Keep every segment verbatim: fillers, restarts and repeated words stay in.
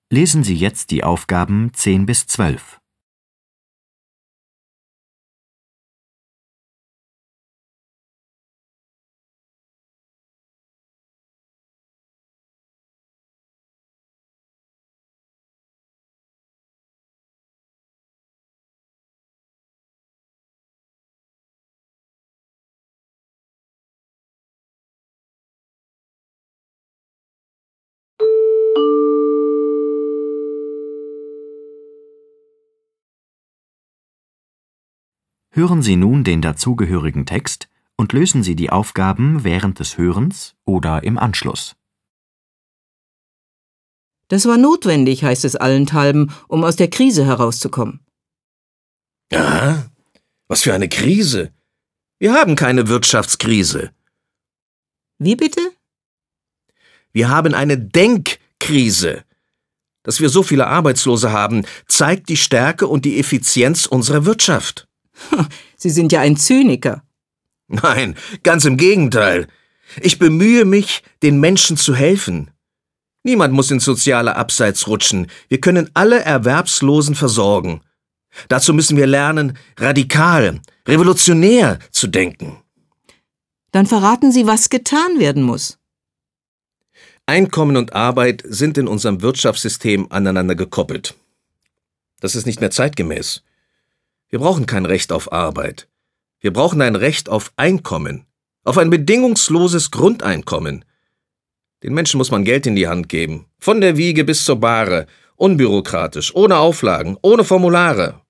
Lesen Sie jetzt die Aufgaben zehn bis zwölf. Hören Sie nun den dazugehörigen Text und lösen Sie die Aufgaben während des Hörens oder im Anschluss. Das war notwendig, heißt es allenthalben, um aus der Krise herauszukommen. Aha, was für eine Krise. Wir haben keine Wirtschaftskrise. Wie bitte? Wir haben eine Denkkrise. Dass wir so viele Arbeitslose haben, zeigt die Stärke und die Effizienz unserer Wirtschaft. Sie sind ja ein Zyniker. Nein, ganz im Gegenteil. Ich bemühe mich, den Menschen zu helfen. Niemand muss ins soziale Abseits rutschen. Wir können alle Erwerbslosen versorgen. Dazu müssen wir lernen, radikal, revolutionär zu denken. Dann verraten Sie, was getan werden muss. Einkommen und Arbeit sind in unserem Wirtschaftssystem aneinander gekoppelt. Das ist nicht mehr zeitgemäß. Wir brauchen kein Recht auf Arbeit. Wir brauchen ein Recht auf Einkommen, auf ein bedingungsloses Grundeinkommen. Den Menschen muss man Geld in die Hand geben, von der Wiege bis zur Bahre, unbürokratisch, ohne Auflagen, ohne Formulare.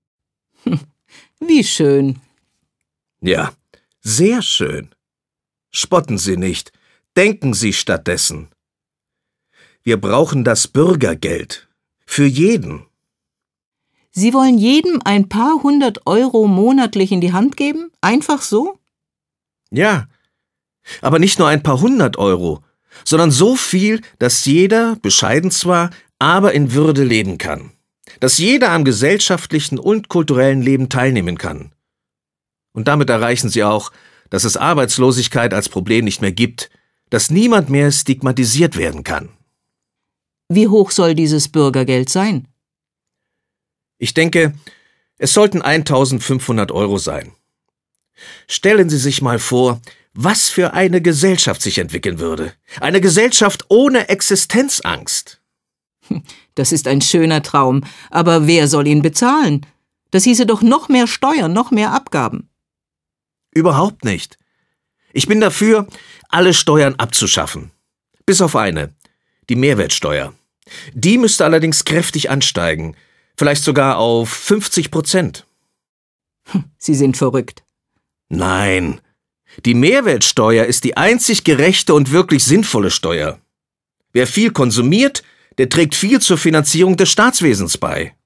Wie schön. Ja, sehr schön. Spotten Sie nicht, denken Sie stattdessen. Wir brauchen das Bürgergeld. Für jeden. Sie wollen jedem ein paar hundert Euro monatlich in die Hand geben? Einfach so? Ja, aber nicht nur ein paar hundert Euro, sondern so viel, dass jeder, bescheiden zwar, aber in Würde leben kann. Dass jeder am gesellschaftlichen und kulturellen Leben teilnehmen kann. Und damit erreichen Sie auch, dass es Arbeitslosigkeit als Problem nicht mehr gibt, dass niemand mehr stigmatisiert werden kann. Wie hoch soll dieses Bürgergeld sein? Ich denke, es sollten eintausendfünfhundert Euro sein. Stellen Sie sich mal vor, was für eine Gesellschaft sich entwickeln würde. Eine Gesellschaft ohne Existenzangst. Das ist ein schöner Traum, aber wer soll ihn bezahlen? Das hieße doch noch mehr Steuern, noch mehr Abgaben. Überhaupt nicht. Ich bin dafür, alle Steuern abzuschaffen. Bis auf eine, die Mehrwertsteuer. Die müsste allerdings kräftig ansteigen. Vielleicht sogar auf fünfzig Prozent. Sie sind verrückt. Nein, die Mehrwertsteuer ist die einzig gerechte und wirklich sinnvolle Steuer. Wer viel konsumiert, der trägt viel zur Finanzierung des Staatswesens bei.